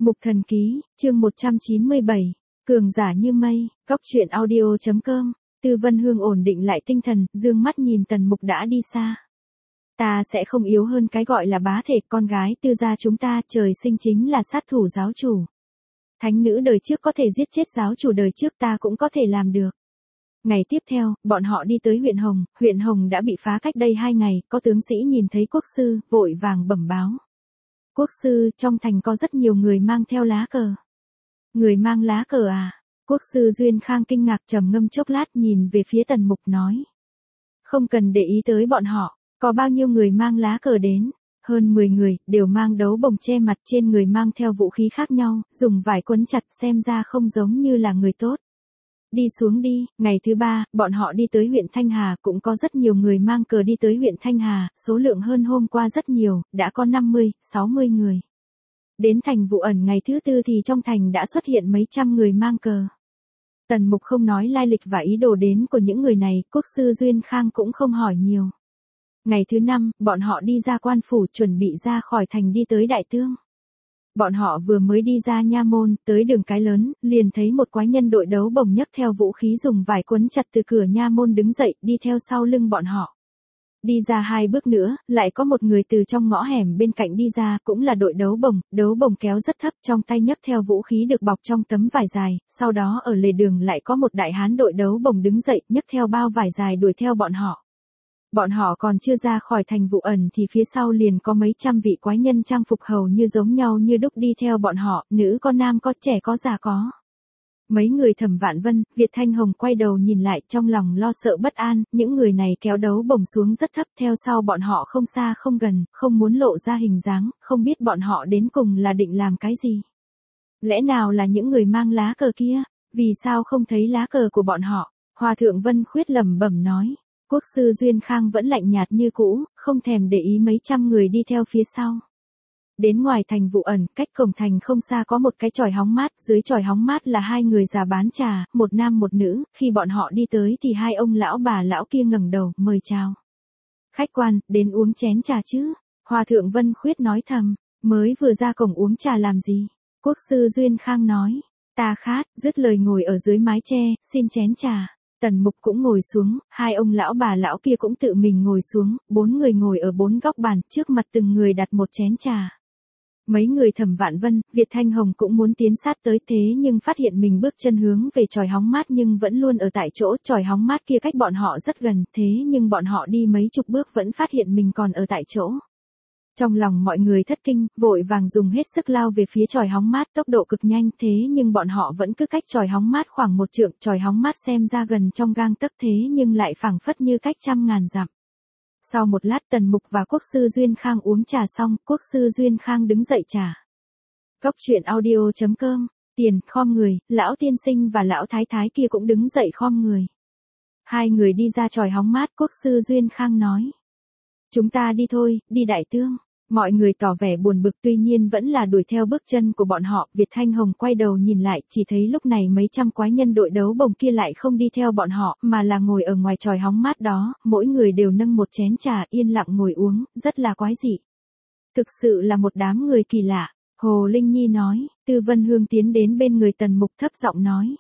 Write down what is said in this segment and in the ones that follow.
Mục Thần Ký, chương 197, Cường giả như mây, Cóc truyện audio.com, Tư Vân Hương ổn định lại tinh thần, dương mắt nhìn Tần Mục đã đi xa. Ta sẽ không yếu hơn cái gọi là bá thể, con gái Tư gia chúng ta trời sinh chính là sát thủ giáo chủ. Thánh nữ đời trước có thể giết chết giáo chủ đời trước, ta cũng có thể làm được. Ngày tiếp theo, bọn họ đi tới huyện Hồng đã bị phá cách đây 2 ngày, có tướng sĩ nhìn thấy quốc sư, vội vàng bẩm báo. Quốc sư, trong thành có rất nhiều người mang theo lá cờ. Người mang lá cờ à? Quốc sư Duyên Khang kinh ngạc trầm ngâm chốc lát nhìn về phía Tần Mục nói. Không cần để ý tới bọn họ, có bao nhiêu người mang lá cờ đến? Hơn 10 người, đều mang đấu bồng che mặt, trên người mang theo vũ khí khác nhau, dùng vải quấn chặt, xem ra không giống như là người tốt. Đi xuống đi. Ngày thứ 3, bọn họ đi tới huyện Thanh Hà, cũng có rất nhiều người mang cờ đi tới huyện Thanh Hà, số lượng hơn hôm qua rất nhiều, đã có 50, 60 người. Đến thành Vụ Ẩn ngày thứ 4 thì trong thành đã xuất hiện mấy trăm người mang cờ. Tần Mục không nói lai lịch và ý đồ đến của những người này, quốc sư Duyên Khang cũng không hỏi nhiều. Ngày thứ 5, bọn họ đi ra quan phủ chuẩn bị ra khỏi thành đi tới Đại Tương. Bọn họ vừa mới đi ra nha môn, tới đường cái lớn, liền thấy một quái nhân đội đấu bồng nhấc theo vũ khí dùng vải quấn chặt từ cửa nha môn đứng dậy, đi theo sau lưng bọn họ. Đi ra 2 bước nữa, lại có một người từ trong ngõ hẻm bên cạnh đi ra, cũng là đội đấu bồng kéo rất thấp, trong tay nhấc theo vũ khí được bọc trong tấm vải dài, sau đó ở lề đường lại có một đại hán đội đấu bồng đứng dậy, nhấc theo bao vải dài đuổi theo bọn họ. Bọn họ còn chưa ra khỏi thành Vụ Ẩn thì phía sau liền có mấy trăm vị quái nhân trang phục hầu như giống nhau như đúc đi theo bọn họ, nữ có nam có trẻ có già có. Mấy người Thẩm Vạn Vân, Việt Thanh Hồng quay đầu nhìn lại trong lòng lo sợ bất an, những người này kéo đấu bồng xuống rất thấp, theo sau bọn họ không xa không gần, không muốn lộ ra hình dáng, không biết bọn họ đến cùng là định làm cái gì. Lẽ nào là những người mang lá cờ kia, vì sao không thấy lá cờ của bọn họ? Hòa thượng Vân Khuyết lẩm bẩm nói. Quốc sư Duyên Khang vẫn lạnh nhạt như cũ, không thèm để ý mấy trăm người đi theo phía sau. Đến ngoài thành Vụ Ẩn, cách cổng thành không xa có một cái chòi hóng mát, dưới chòi hóng mát là 2 người già bán trà, một nam một nữ, khi bọn họ đi tới thì 2 ông lão bà lão kia ngẩng đầu, mời chào. Khách quan, đến uống chén trà chứ? Hòa thượng Vân Khuyết nói thầm, mới vừa ra cổng uống trà làm gì? Quốc sư Duyên Khang nói, ta khát, dứt lời ngồi ở dưới mái tre, xin chén trà. Tần Mục cũng ngồi xuống, 2 ông lão bà lão kia cũng tự mình ngồi xuống, 4 người ngồi ở 4 góc bàn, trước mặt từng người đặt một chén trà. Mấy người Thẩm Vạn Vân, Việt Thanh Hồng cũng muốn tiến sát tới thế nhưng phát hiện mình bước chân hướng về chòi hóng mát nhưng vẫn luôn ở tại chỗ, chòi hóng mát kia cách bọn họ rất gần, thế nhưng bọn họ đi mấy chục bước vẫn phát hiện mình còn ở tại chỗ. Trong lòng mọi người thất kinh, vội vàng dùng hết sức lao về phía chòi hóng mát, tốc độ cực nhanh, thế nhưng bọn họ vẫn cứ cách chòi hóng mát khoảng 1 trượng, chòi hóng mát xem ra gần trong gang tấc thế nhưng lại phảng phất như cách trăm ngàn dặm. Sau một lát Tần Mục và quốc sư Duyên Khang uống trà xong, quốc sư Duyên Khang đứng dậy trà. Cóc truyện audio.com, tiền, khom người, lão tiên sinh và lão thái thái kia cũng đứng dậy khom người. 2 người đi ra chòi hóng mát, quốc sư Duyên Khang nói. Chúng ta đi thôi, đi Đại Tương. Mọi người tỏ vẻ buồn bực tuy nhiên vẫn là đuổi theo bước chân của bọn họ. Việt Thanh Hồng quay đầu nhìn lại, chỉ thấy lúc này mấy trăm quái nhân đội đấu bồng kia lại không đi theo bọn họ, mà là ngồi ở ngoài chòi hóng mát đó, mỗi người đều nâng một chén trà yên lặng ngồi uống, rất là quái dị. Thực sự là một đám người kỳ lạ, Hồ Linh Nhi nói. Tư Vân Hương tiến đến bên người Tần Mục thấp giọng nói.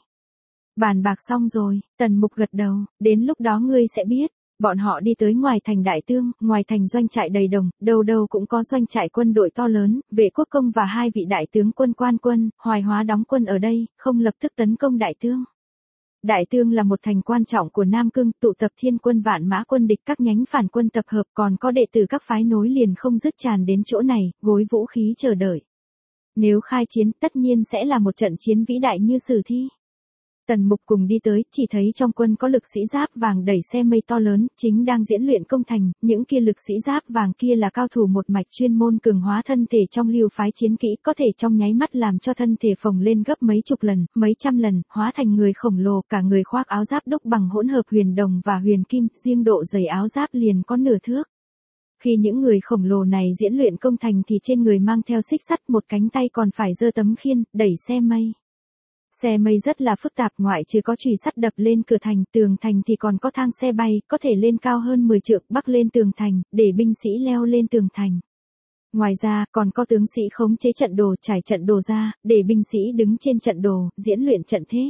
Bàn bạc xong rồi, Tần Mục gật đầu, đến lúc đó ngươi sẽ biết. Bọn họ đi tới ngoài thành Đại Tương, ngoài thành doanh trại đầy đồng, đâu đâu cũng có doanh trại quân đội to lớn, vệ quốc công và 2 vị đại tướng quân Quan Quân, Hoài Hóa đóng quân ở đây, không lập tức tấn công Đại Tương. Đại Tương là một thành quan trọng của Nam Cương, tụ tập thiên quân vạn mã quân địch, các nhánh phản quân tập hợp, còn có đệ tử các phái nối liền không dứt tràn đến chỗ này, gối vũ khí chờ đợi. Nếu khai chiến, tất nhiên sẽ là một trận chiến vĩ đại như sử thi. Tần Mục cùng đi tới, chỉ thấy trong quân có lực sĩ giáp vàng đẩy xe mây to lớn, chính đang diễn luyện công thành, những kia lực sĩ giáp vàng kia là cao thủ một mạch chuyên môn cường hóa thân thể trong lưu phái chiến kỹ, có thể trong nháy mắt làm cho thân thể phồng lên gấp mấy chục lần, mấy trăm lần, hóa thành người khổng lồ, cả người khoác áo giáp đúc bằng hỗn hợp huyền đồng và huyền kim, riêng độ dày áo giáp liền có nửa thước. Khi những người khổng lồ này diễn luyện công thành thì trên người mang theo xích sắt, một cánh tay còn phải giơ tấm khiên, đẩy xe mây. Xe mây rất là phức tạp, ngoại trừ có chùy sắt đập lên cửa thành, tường thành thì còn có thang xe bay, có thể lên cao hơn 10 trượng, bắc lên tường thành, để binh sĩ leo lên tường thành. Ngoài ra, còn có tướng sĩ khống chế trận đồ trải trận đồ ra, để binh sĩ đứng trên trận đồ, diễn luyện trận thế.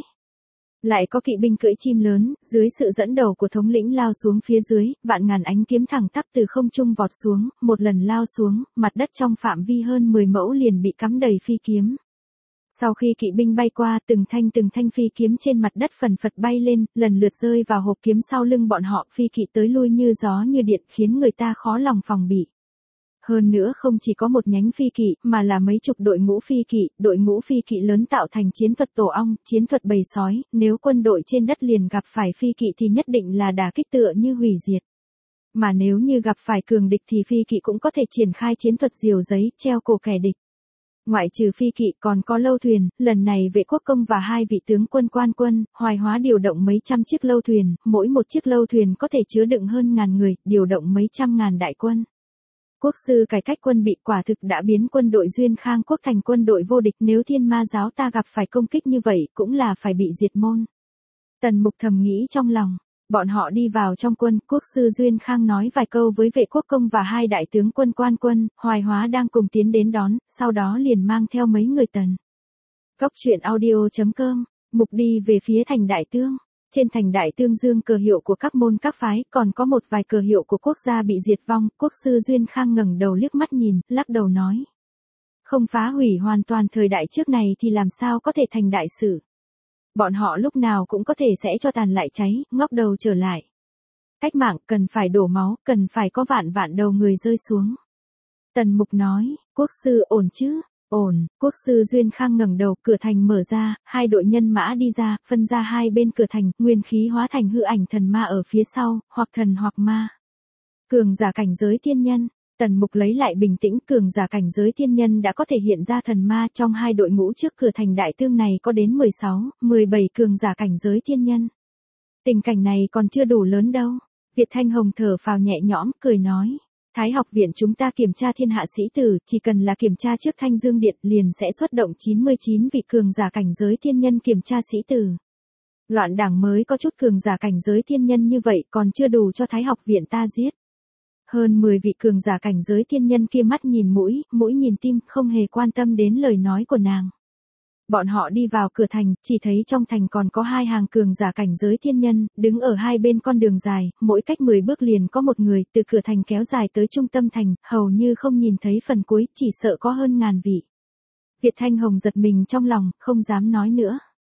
Lại có kỵ binh cưỡi chim lớn, dưới sự dẫn đầu của thống lĩnh lao xuống phía dưới, vạn ngàn ánh kiếm thẳng tắp từ không trung vọt xuống, một lần lao xuống, mặt đất trong phạm vi hơn 10 mẫu liền bị cắm đầy phi kiếm. Sau khi kỵ binh bay qua, từng thanh phi kiếm trên mặt đất phần phật bay lên, lần lượt rơi vào hộp kiếm sau lưng bọn họ, phi kỵ tới lui như gió như điện khiến người ta khó lòng phòng bị. Hơn nữa không chỉ có một nhánh phi kỵ, mà là mấy chục đội ngũ phi kỵ lớn tạo thành chiến thuật tổ ong, chiến thuật bầy sói, nếu quân đội trên đất liền gặp phải phi kỵ thì nhất định là đả kích tựa như hủy diệt. Mà nếu như gặp phải cường địch thì phi kỵ cũng có thể triển khai chiến thuật diều giấy, treo cổ kẻ địch. Ngoại trừ phi kỵ còn có lâu thuyền, lần này Vệ Quốc Công và 2 vị tướng quân quan quân, Hoài Hóa điều động mấy trăm chiếc lâu thuyền, mỗi một chiếc lâu thuyền có thể chứa đựng hơn ngàn người, điều động mấy trăm ngàn đại quân. Quốc sư cải cách quân bị quả thực đã biến quân đội Duyên Khang Quốc thành quân đội vô địch, nếu Thiên Ma giáo ta gặp phải công kích như vậy cũng là phải bị diệt môn. Tần Mục thầm nghĩ trong lòng, bọn họ đi vào trong quân, quốc sư Duyên Khang nói vài câu với Vệ Quốc Công và 2 đại tướng quân quan quân, Hoài Hóa đang cùng tiến đến đón, sau đó liền mang theo mấy người Tần. Cốc truyện audio.com, Mục đi về phía thành Đại Tương. Trên thành Đại Tương dương cờ hiệu của các môn các phái, còn có một vài cờ hiệu của quốc gia bị diệt vong, quốc sư Duyên Khang ngẩng đầu liếc mắt nhìn, lắc đầu nói. Không phá hủy hoàn toàn thời đại trước này thì làm sao có thể thành đại sự. Bọn họ lúc nào cũng có thể sẽ cho tàn lại cháy, ngóc đầu trở lại. Cách mạng cần phải đổ máu, cần phải có vạn vạn đầu người rơi xuống. Tần Mục nói, quốc sư ổn chứ? Ổn, quốc sư Duyên Khang ngẩng đầu, cửa thành mở ra, 2 đội nhân mã đi ra, phân ra hai bên cửa thành, nguyên khí hóa thành hư ảnh thần ma ở phía sau, hoặc thần hoặc ma. Cường giả cảnh giới thiên nhân, Tần Mục lấy lại bình tĩnh, cường giả cảnh giới thiên nhân đã có thể hiện ra thần ma, trong 2 đội ngũ trước cửa thành Đại Tương này có đến 16, 17 cường giả cảnh giới thiên nhân. Tình cảnh này còn chưa đủ lớn đâu. Việt Thanh Hồng thở phào nhẹ nhõm, cười nói. Thái học viện chúng ta kiểm tra thiên hạ sĩ tử, chỉ cần là kiểm tra trước Thanh Dương Điện liền sẽ xuất động 99 vị cường giả cảnh giới thiên nhân kiểm tra sĩ tử. Loạn đảng mới có chút cường giả cảnh giới thiên nhân như vậy còn chưa đủ cho Thái học viện ta giết. Hơn 10 vị cường giả cảnh giới thiên nhân kia mắt nhìn mũi, mũi nhìn tim, không hề quan tâm đến lời nói của nàng. Bọn họ đi vào cửa thành, chỉ thấy trong thành còn có 2 hàng cường giả cảnh giới thiên nhân, đứng ở hai bên con đường dài, mỗi cách 10 bước liền có một người, từ cửa thành kéo dài tới trung tâm thành, hầu như không nhìn thấy phần cuối, chỉ sợ có hơn ngàn vị. Việt Thanh Hồng giật mình trong lòng, không dám nói nữa.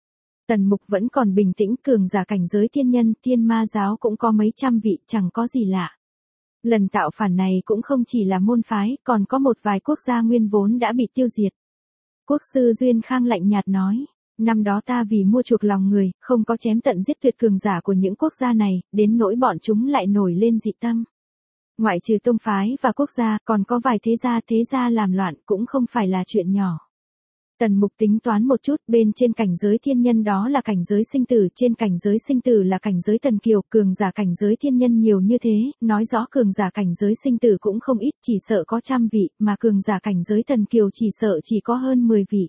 Tần Mục vẫn còn bình tĩnh, cường giả cảnh giới thiên nhân, Thiên Ma giáo cũng có mấy trăm vị, chẳng có gì lạ. Lần tạo phản này cũng không chỉ là môn phái, còn có một vài quốc gia nguyên vốn đã bị tiêu diệt. Quốc sư Duyên Khang lạnh nhạt nói, năm đó ta vì mua chuộc lòng người, không có chém tận giết tuyệt cường giả của những quốc gia này, đến nỗi bọn chúng lại nổi lên dị tâm. Ngoại trừ tông phái và quốc gia, còn có vài thế gia làm loạn cũng không phải là chuyện nhỏ. Tần Mục tính toán một chút, bên trên cảnh giới thiên nhân đó là cảnh giới sinh tử, trên cảnh giới sinh tử là cảnh giới thần kiều, cường giả cảnh giới thiên nhân nhiều như thế, nói rõ cường giả cảnh giới sinh tử cũng không ít, chỉ sợ có trăm vị, mà cường giả cảnh giới thần kiều chỉ sợ chỉ có hơn 10 vị.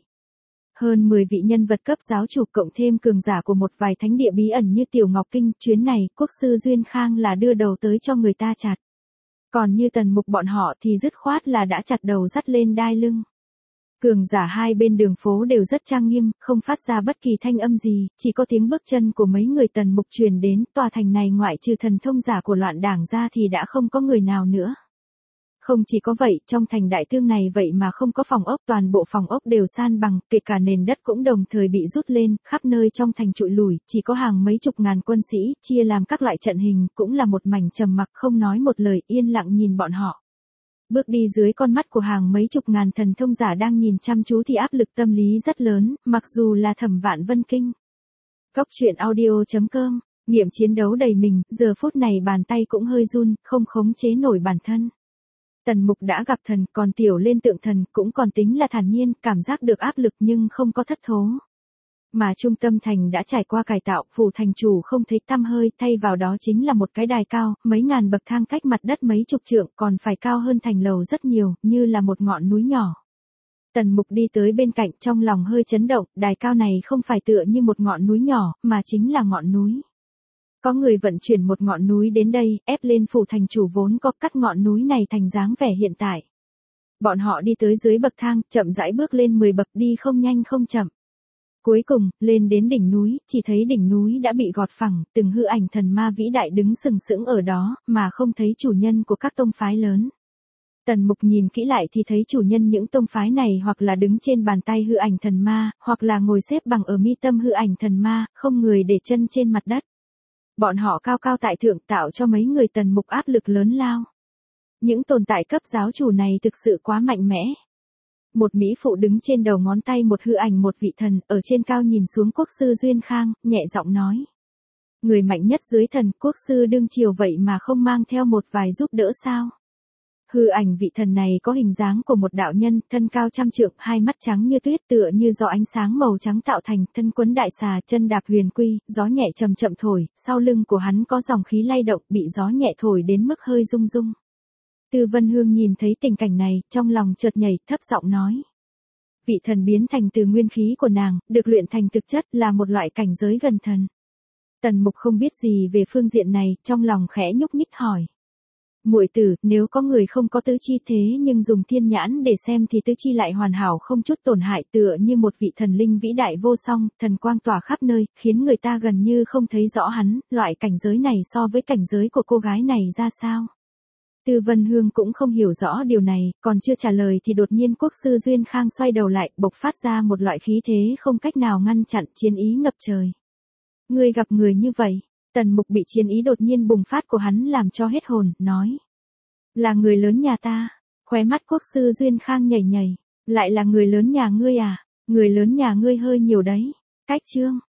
Hơn 10 vị nhân vật cấp giáo chủ cộng thêm cường giả của một vài thánh địa bí ẩn như Tiểu Ngọc Kinh, chuyến này, quốc sư Duyên Khang là đưa đầu tới cho người ta chặt. Còn như Tần Mục bọn họ thì dứt khoát là đã chặt đầu dắt lên đai lưng. Cường giả hai bên đường phố đều rất trang nghiêm, không phát ra bất kỳ thanh âm gì, chỉ có tiếng bước chân của mấy người Tần Mục truyền đến, tòa thành này ngoại trừ thần thông giả của loạn đảng ra thì đã không có người nào nữa. Không chỉ có vậy, trong thành Đại Tương này vậy mà không có phòng ốc, toàn bộ phòng ốc đều san bằng, kể cả nền đất cũng đồng thời bị rút lên, khắp nơi trong thành trụi lủi, chỉ có hàng mấy chục ngàn quân sĩ, chia làm các loại trận hình, cũng là một mảnh trầm mặc không nói một lời, yên lặng nhìn bọn họ. Bước đi dưới con mắt của hàng mấy chục ngàn thần thông giả đang nhìn chăm chú thì áp lực tâm lý rất lớn, mặc dù là Thẩm Vạn Vân kinh. Cốc truyện audio.com, nghiệm chiến đấu đầy mình, giờ phút này bàn tay cũng hơi run, không khống chế nổi bản thân. Tần Mục đã gặp thần, còn tiểu lên tượng thần, cũng còn tính là thản nhiên, cảm giác được áp lực nhưng không có thất thố. Mà trung tâm thành đã trải qua cải tạo, phủ thành chủ không thấy tăm hơi, thay vào đó chính là một cái đài cao, mấy ngàn bậc thang cách mặt đất mấy chục trượng, còn phải cao hơn thành lầu rất nhiều, như là một ngọn núi nhỏ. Tần Mục đi tới bên cạnh, trong lòng hơi chấn động, đài cao này không phải tựa như một ngọn núi nhỏ, mà chính là ngọn núi. Có người vận chuyển một ngọn núi đến đây, ép lên phủ thành chủ vốn có, cắt ngọn núi này thành dáng vẻ hiện tại. Bọn họ đi tới dưới bậc thang, chậm rãi bước lên 10 bậc đi không nhanh không chậm. Cuối cùng, lên đến đỉnh núi, chỉ thấy đỉnh núi đã bị gọt phẳng, từng hư ảnh thần ma vĩ đại đứng sừng sững ở đó, mà không thấy chủ nhân của các tông phái lớn. Tần Mục nhìn kỹ lại thì thấy chủ nhân những tông phái này hoặc là đứng trên bàn tay hư ảnh thần ma, hoặc là ngồi xếp bằng ở mi tâm hư ảnh thần ma, không người để chân trên mặt đất. Bọn họ cao cao tại thượng tạo cho mấy người Tần Mục áp lực lớn lao. Những tồn tại cấp giáo chủ này thực sự quá mạnh mẽ. Một mỹ phụ đứng trên đầu ngón tay một hư ảnh một vị thần, ở trên cao nhìn xuống quốc sư Duyên Khang, nhẹ giọng nói. Người mạnh nhất dưới thần, quốc sư đương triều vậy mà không mang theo một vài giúp đỡ sao? Hư ảnh vị thần này có hình dáng của một đạo nhân, thân cao trăm trượng, hai mắt trắng như tuyết tựa như do ánh sáng màu trắng tạo thành, thân quấn đại xà, chân đạp huyền quy, gió nhẹ chậm chậm thổi, sau lưng của hắn có dòng khí lay động, bị gió nhẹ thổi đến mức hơi rung rung. Từ Vân Hương nhìn thấy tình cảnh này, trong lòng chợt nhảy, thấp giọng nói. Vị thần biến thành từ nguyên khí của nàng, được luyện thành thực chất là một loại cảnh giới gần thần. Tần Mục không biết gì về phương diện này, trong lòng khẽ nhúc nhích hỏi. Muội tử, nếu có người không có tứ chi thế nhưng dùng thiên nhãn để xem thì tứ chi lại hoàn hảo không chút tổn hại tựa như một vị thần linh vĩ đại vô song, thần quang tỏa khắp nơi, khiến người ta gần như không thấy rõ hắn, loại cảnh giới này so với cảnh giới của cô gái này ra sao? Từ Vân Hương cũng không hiểu rõ điều này, còn chưa trả lời thì đột nhiên quốc sư Duyên Khang xoay đầu lại, bộc phát ra một loại khí thế không cách nào ngăn chặn, chiến ý ngập trời. Ngươi gặp người như vậy, Tần Mục bị chiến ý đột nhiên bùng phát của hắn làm cho hết hồn, nói. Là người lớn nhà ta, khóe mắt quốc sư Duyên Khang nhảy nhảy, lại là người lớn nhà ngươi à, người lớn nhà ngươi hơi nhiều đấy. Cách chương.